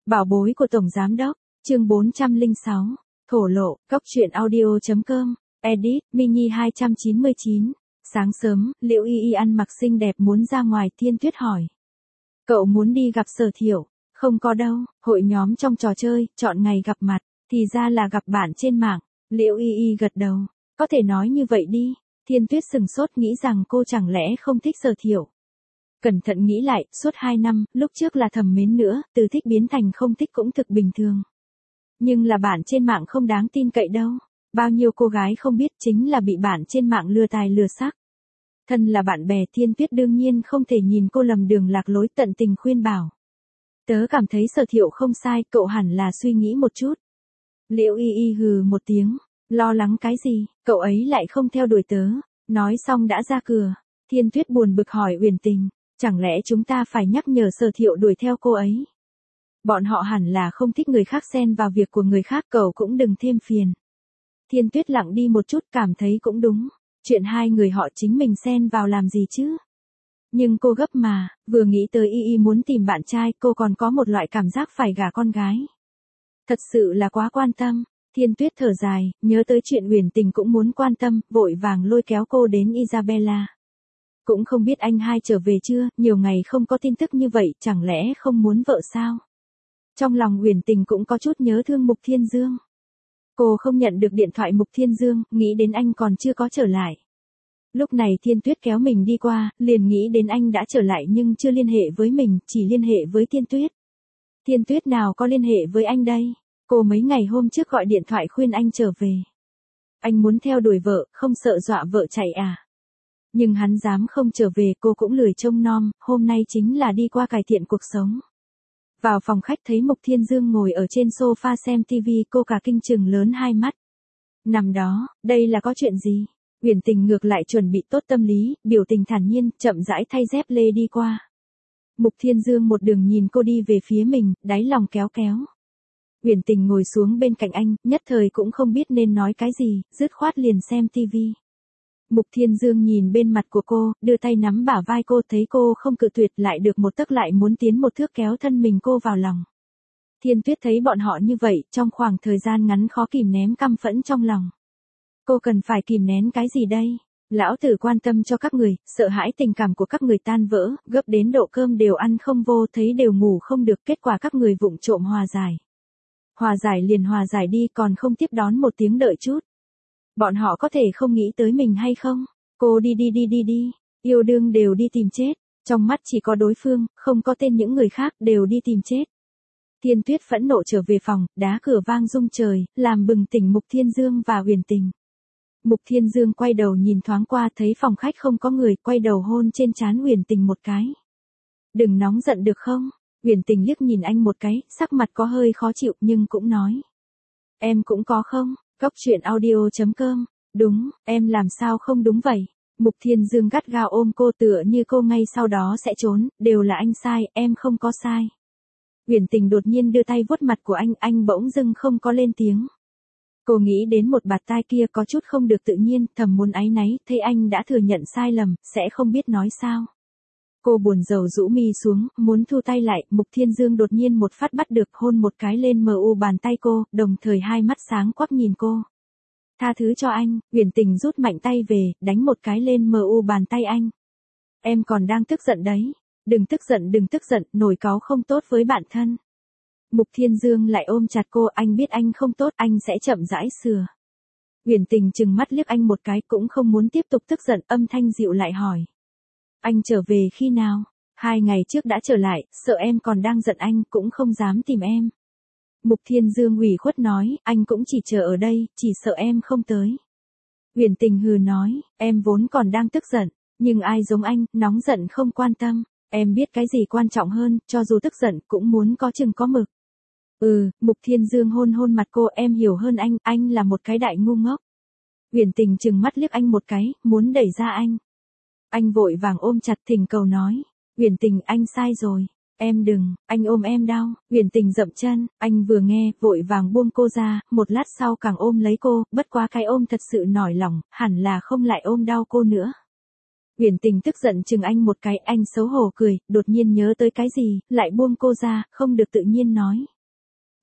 Bảo bối của Tổng Giám Đốc, chương 406, thổ lộ, góc truyện audio.com, edit, mini 299, sáng sớm, Liễu Y Y ăn mặc xinh đẹp muốn ra ngoài. Thiên Tuyết hỏi. Cậu muốn đi gặp Sở Thiệu? Không có đâu, hội nhóm trong trò chơi, chọn ngày gặp mặt, thì ra là gặp bạn trên mạng. Liễu Y Y gật đầu, có thể nói như vậy đi. Thiên Tuyết sừng sốt nghĩ rằng cô chẳng lẽ không thích Sở Thiệu. Cẩn thận nghĩ lại, suốt 2 năm, lúc trước là thầm mến nữa, từ thích biến thành không thích cũng thực bình thường. Nhưng là bạn trên mạng không đáng tin cậy đâu. Bao nhiêu cô gái không biết chính là bị bạn trên mạng lừa tài lừa sắc. Thân là bạn bè, Thiên Tuyết đương nhiên không thể nhìn cô lầm đường lạc lối, tận tình khuyên bảo. Tớ cảm thấy Sở Thiệu không sai, cậu hẳn là suy nghĩ một chút. Liễu Y Y hừ một tiếng, lo lắng cái gì, cậu ấy lại không theo đuổi tớ. Nói xong đã ra cửa. Thiên Tuyết buồn bực hỏi Uyển Tình, chẳng lẽ chúng ta phải nhắc nhở Sở Thiệu đuổi theo cô ấy? Bọn họ hẳn là không thích người khác xen vào việc của người khác, cậu cũng đừng thêm phiền. Thiên Tuyết lặng đi một chút, cảm thấy cũng đúng. Chuyện hai người họ chính mình xen vào làm gì chứ? Nhưng cô gấp mà, vừa nghĩ tới Y Y muốn tìm bạn trai, cô còn có một loại cảm giác phải gả con gái. Thật sự là quá quan tâm. Thiên Tuyết thở dài, nhớ tới chuyện Uyển Tình cũng muốn quan tâm, vội vàng lôi kéo cô đến Isabella. Cũng không biết anh hai trở về chưa, nhiều ngày không có tin tức như vậy, chẳng lẽ không muốn vợ sao? Trong lòng Uyển Tình cũng có chút nhớ thương Mục Thiên Dương. Cô không nhận được điện thoại Mục Thiên Dương, nghĩ đến anh còn chưa có trở lại. Lúc này Thiên Tuyết kéo mình đi qua, liền nghĩ đến anh đã trở lại nhưng chưa liên hệ với mình, chỉ liên hệ với Thiên Tuyết. Thiên Tuyết nào có liên hệ với anh đây? Cô mấy ngày hôm trước gọi điện thoại khuyên anh trở về. Anh muốn theo đuổi vợ, không sợ dọa vợ chạy à? Nhưng hắn dám không trở về, cô cũng lười trông nom, hôm nay chính là đi qua cải thiện cuộc sống. Vào phòng khách thấy Mục Thiên Dương ngồi ở trên sofa xem TV, cô cả kinh trừng lớn hai mắt. Nằm đó, đây là có chuyện gì? Uyển Tình ngược lại chuẩn bị tốt tâm lý, biểu tình thản nhiên, chậm rãi thay dép lê đi qua. Mục Thiên Dương một đường nhìn cô đi về phía mình, đáy lòng kéo kéo. Uyển Tình ngồi xuống bên cạnh anh, nhất thời cũng không biết nên nói cái gì, dứt khoát liền xem TV. Mục Thiên Dương nhìn bên mặt của cô, đưa tay nắm bả vai cô, thấy cô không cự tuyệt lại được một tấc lại muốn tiến một thước kéo thân mình cô vào lòng. Thiên Tuyết thấy bọn họ như vậy, trong khoảng thời gian ngắn khó kìm nén căm phẫn trong lòng. Cô cần phải kìm nén cái gì đây? Lão tử quan tâm cho các người, sợ hãi tình cảm của các người tan vỡ, gấp đến độ cơm đều ăn không vô, thấy đều ngủ không được, kết quả các người vụng trộm hòa giải. Hòa giải liền hòa giải đi, còn không tiếp đón một tiếng đợi chút. Bọn họ có thể không nghĩ tới mình hay không? Cô đi, yêu đương đều đi tìm chết, trong mắt chỉ có đối phương, không có tên những người khác, đều đi tìm chết. Thiên Tuyết phẫn nộ trở về phòng, đá cửa vang rung trời, làm bừng tỉnh Mục Thiên Dương và Uyển Tình. Mục Thiên Dương quay đầu nhìn thoáng qua, thấy phòng khách không có người, quay đầu hôn trên trán Uyển Tình một cái. Đừng nóng giận được không? Uyển Tình liếc nhìn anh một cái, sắc mặt có hơi khó chịu nhưng cũng nói. Em cũng có không? Góc truyện audio.com, đúng, em làm sao không đúng vậy? Mục Thiên Dương gắt gao ôm cô tựa như cô ngay sau đó sẽ trốn, đều là anh sai, em không có sai. Uyển Tình đột nhiên đưa tay vuốt mặt của anh bỗng dưng không có lên tiếng. Cô nghĩ đến một bạt tai kia có chút không được tự nhiên, thầm muốn áy náy, thấy anh đã thừa nhận sai lầm, sẽ không biết nói sao. Cô buồn rầu rũ mi xuống, muốn thu tay lại, Mục Thiên Dương đột nhiên một phát bắt được, hôn một cái lên mu bàn tay cô, đồng thời hai mắt sáng quắc nhìn cô. Tha thứ cho anh. Uyển Tình rút mạnh tay về, đánh một cái lên mu bàn tay anh. Em còn đang tức giận đấy. Đừng tức giận, nổi cáu không tốt với bạn thân. Mục Thiên Dương lại ôm chặt cô, anh biết anh không tốt, anh sẽ chậm rãi sửa. Uyển Tình trừng mắt liếc anh một cái, cũng không muốn tiếp tục tức giận, âm thanh dịu lại hỏi. Anh trở về khi nào? 2 ngày trước đã trở lại, sợ em còn đang giận anh, cũng không dám tìm em. Mục Thiên Dương ủy khuất nói, anh cũng chỉ chờ ở đây, chỉ sợ em không tới. Uyển Tình hừ nói, em vốn còn đang tức giận, nhưng ai giống anh, nóng giận không quan tâm. Em biết cái gì quan trọng hơn, cho dù tức giận, cũng muốn có chừng có mực. Mục Thiên Dương hôn mặt cô, em hiểu hơn anh là một cái đại ngu ngốc. Uyển Tình trừng mắt liếc anh một cái, muốn đẩy ra anh. Anh vội vàng ôm chặt, thỉnh cầu nói, Uyển Tình, anh sai rồi, em đừng, anh ôm em đau. Uyển Tình dậm chân, anh vừa nghe, vội vàng buông cô ra, một lát sau càng ôm lấy cô, bất quá cái ôm thật sự nổi lòng, hẳn là không lại ôm đau cô nữa. Uyển Tình tức giận chừng anh một cái, anh xấu hổ cười, đột nhiên nhớ tới cái gì, lại buông cô ra, không được tự nhiên nói.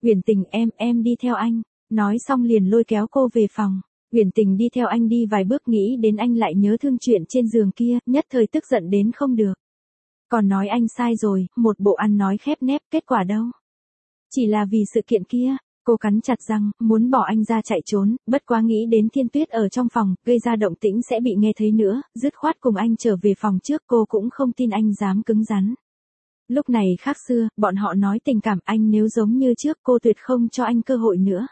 Uyển Tình em đi theo anh. Nói xong liền lôi kéo cô về phòng. Uyển Tình đi theo anh đi vài bước nghĩ đến anh lại nhớ thương chuyện trên giường kia, nhất thời tức giận đến không được. Còn nói anh sai rồi, một bộ ăn nói khép nép, kết quả đâu. Chỉ là vì sự kiện kia, cô cắn chặt răng, muốn bỏ anh ra chạy trốn, bất quá nghĩ đến Thiên Tuyết ở trong phòng, gây ra động tĩnh sẽ bị nghe thấy nữa, dứt khoát cùng anh trở về phòng trước, cô cũng không tin anh dám cứng rắn. Lúc này khác xưa, bọn họ nói tình cảm, anh nếu giống như trước cô tuyệt không cho anh cơ hội nữa.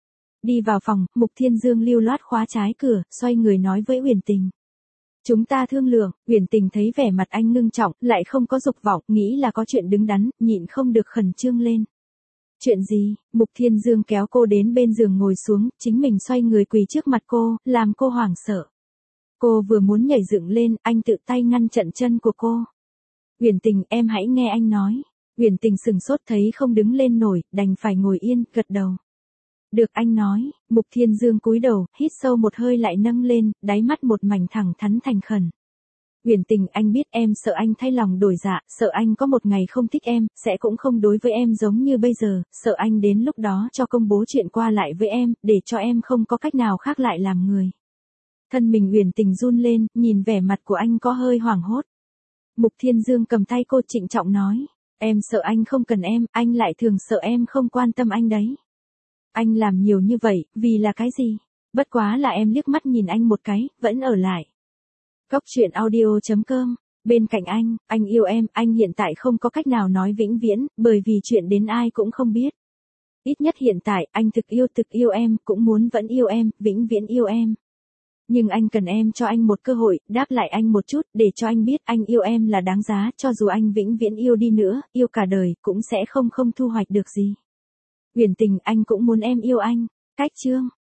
Đi vào phòng, Mục Thiên Dương lưu loát khóa trái cửa, xoay người nói với Uyển Tình. Chúng ta thương lượng. Uyển Tình thấy vẻ mặt anh ngưng trọng, lại không có dục vọng, nghĩ là có chuyện đứng đắn, nhịn không được khẩn trương lên. Chuyện gì? Mục Thiên Dương kéo cô đến bên giường ngồi xuống, chính mình xoay người quỳ trước mặt cô, làm cô hoảng sợ. Cô vừa muốn nhảy dựng lên, anh tự tay ngăn chặn chân của cô. Uyển Tình, em hãy nghe anh nói. Uyển Tình sừng sốt thấy không đứng lên nổi, đành phải ngồi yên, gật đầu. Được anh nói. Mục Thiên Dương cúi đầu, hít sâu một hơi lại nâng lên, đáy mắt một mảnh thẳng thắn thành khẩn. Uyển Tình, anh biết em sợ anh thay lòng đổi dạ, sợ anh có một ngày không thích em, sẽ cũng không đối với em giống như bây giờ, sợ anh đến lúc đó cho công bố chuyện qua lại với em, để cho em không có cách nào khác lại làm người. Thân mình Uyển Tình run lên, nhìn vẻ mặt của anh có hơi hoảng hốt. Mục Thiên Dương cầm tay cô trịnh trọng nói, em sợ anh không cần em, anh lại thường sợ em không quan tâm anh đấy. Anh làm nhiều như vậy, vì là cái gì? Bất quá là em liếc mắt nhìn anh một cái, vẫn ở lại. Góc truyện audio.com. Bên cạnh anh yêu em, anh hiện tại không có cách nào nói vĩnh viễn, bởi vì chuyện đến ai cũng không biết. Ít nhất hiện tại, anh thực yêu em, cũng muốn vẫn yêu em, vĩnh viễn yêu em. Nhưng anh cần em cho anh một cơ hội, đáp lại anh một chút, để cho anh biết anh yêu em là đáng giá, cho dù anh vĩnh viễn yêu đi nữa, yêu cả đời, cũng sẽ không thu hoạch được gì. Uyển Tình, anh cũng muốn em yêu anh. Cách chương.